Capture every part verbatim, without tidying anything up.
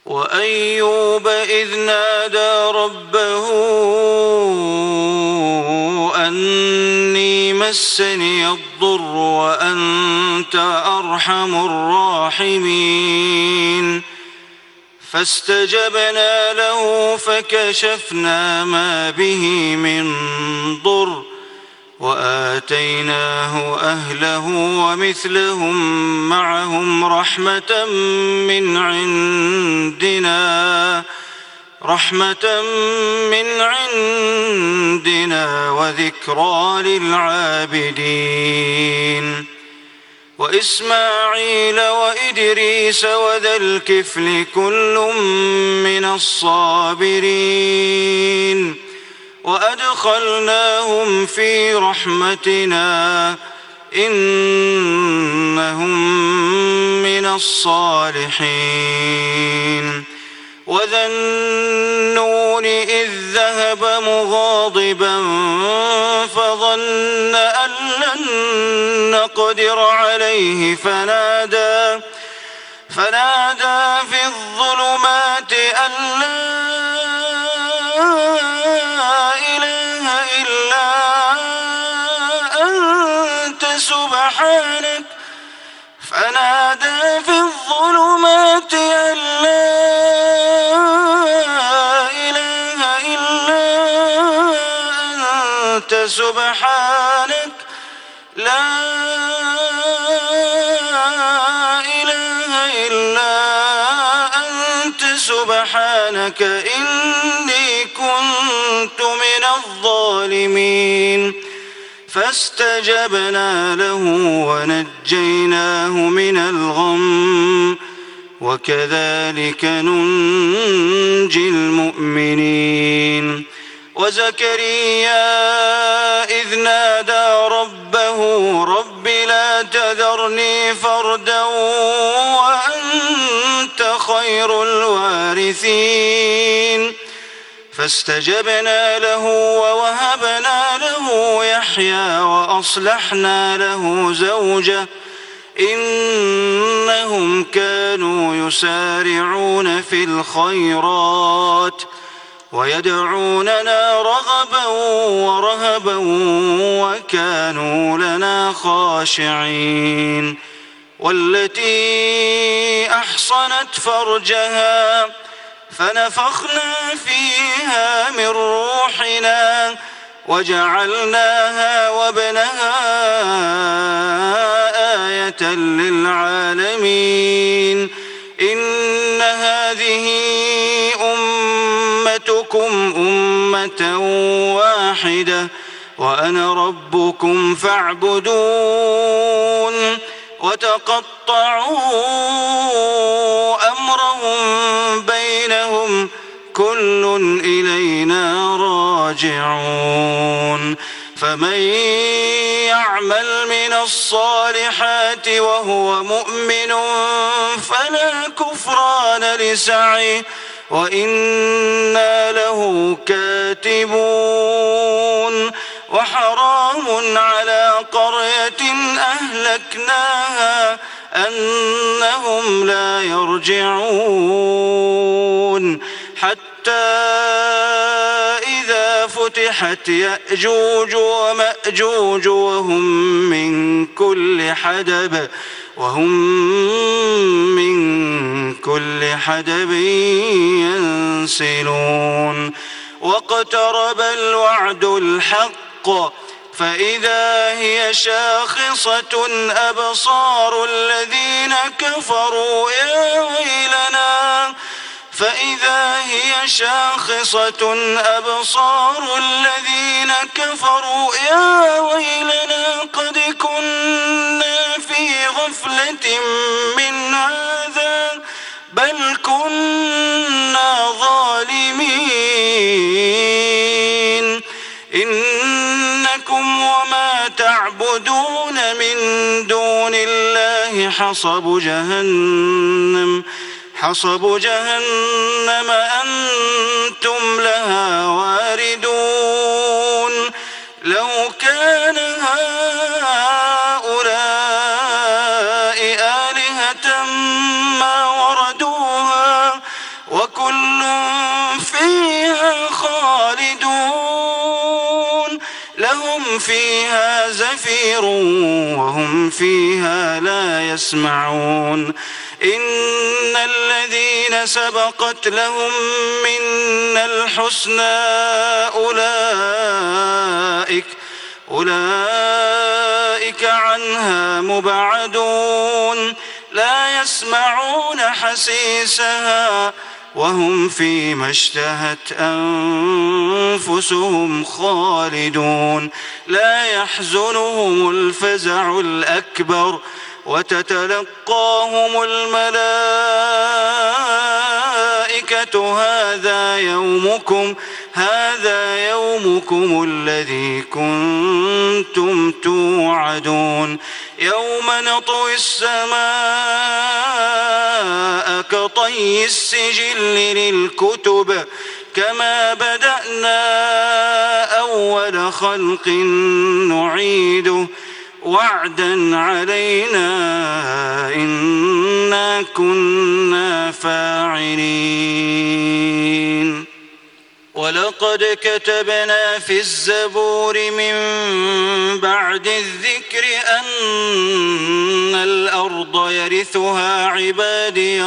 وأيوب إذ نادى ربه أني مسني الضر وأنت أرحم الراحمين فاستجبنا له فكشفنا ما به من ضر وآتيناه أهله ومثلهم معهم رحمة من عندنا رحمة من عندنا وذكرى للعابدين وإسماعيل وإدريس وذا الكفل كل من الصابرين وأدخلناهم في رحمتنا إنهم من الصالحين وذا النون إذ ذهب مغاضبا فظن أن لن نقدر عليه فنادى فنادى في الظلمات أن لا إله إلا أنت سبحانك فنادى في الظلمات أن لا إله إلا أنت سبحانك لا إله إلا أنت سبحانك إني كنت من الظالمين فاستجبنا له ونجيناه من الغم وكذلك ننجي المؤمنين وزكريا إذ نادى ربه رب لا تذرني فردا وأنت خير الوارثين فاستجبنا له ووهبنا له يحيى وأصلحنا له زوجه إنهم كانوا يسارعون في الخيرات ويدعوننا رغبا ورهبا وكانوا لنا خاشعين والتي أحصنت فرجها فنفخنا فيها من روحنا وجعلناها وابنها آية للعالمين إن هذه أمتكم أمة واحدة وأنا ربكم فاعبدون وتقطعوا أمرهم بينهم كل إلينا راجعون فمن يعمل من الصالحات وهو مؤمن فلا كفران لسعيه وإنا له كاتبون وحرام على قرية أهلكناها أنهم لا يرجعون حتى إذا فتحت يأجوج ومأجوج وهم من كل حدب وهم من كل حدب ينسلون واقترب الوعد الحق فإذا هي شاخصة أبصار الذين كفروا يا ويلنا فإذا هي شاخصة أبصار الذين كفروا يا ويلنا قد كنا في غفلة من هذا بل كنا ظالمين إنكم وما تعبدون من دون الله حصب جهنم حصب جهنم أنتم لها واردون لو كان هؤلاء آلهة ما وردوها فيها زفير وهم فيها لا يسمعون إن الذين سبقت لهم منا الحسنى أولئك أولئك عنها مبعدون لا يسمعون حسيسها وهم فيما اشتهت أنفسهم خالدون لا يحزنهم الفزع الأكبر وتتلقاهم الملائكة هذا يومكم هذا يومكم الذي كنتم توعدون يوم نطوي السماء كطي السجل للكتب كما بدأنا أول خلق نعيده وعدا علينا إنا كنا فاعلين ولقد كتبنا في الزبور من بعد الذكر أن الأرض يرثها عبادي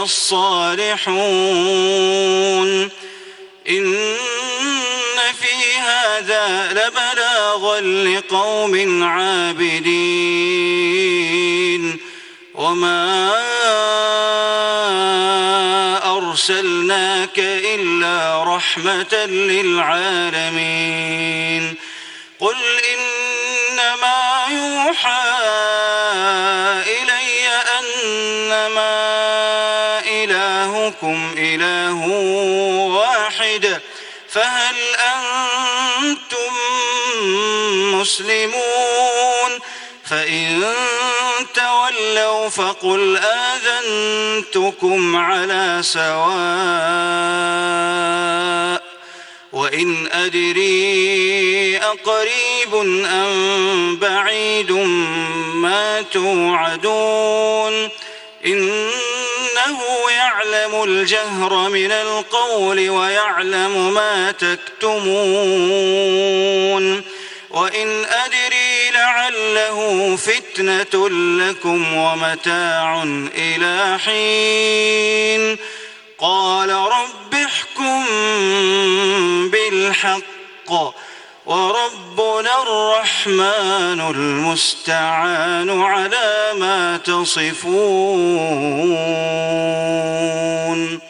الصالحون إن في هذا لبلاغا لقوم عابدين وما أرسلناك إلا رحمة للعالمين قل إنما يوحى إلي أنما إلهكم إله واحد فهل أنتم مسلمون فإن تولوا فقل آذنتكم على سواء وإن أدري أقريب أم بعيد ما توعدون إنه يعلم الجهر من القول ويعلم ما تكتمون وإن أدري لعله فتنة لكم ومتاع إلى حين قال رب احكم بالحق وربنا الرحمن المستعان على ما تصفون.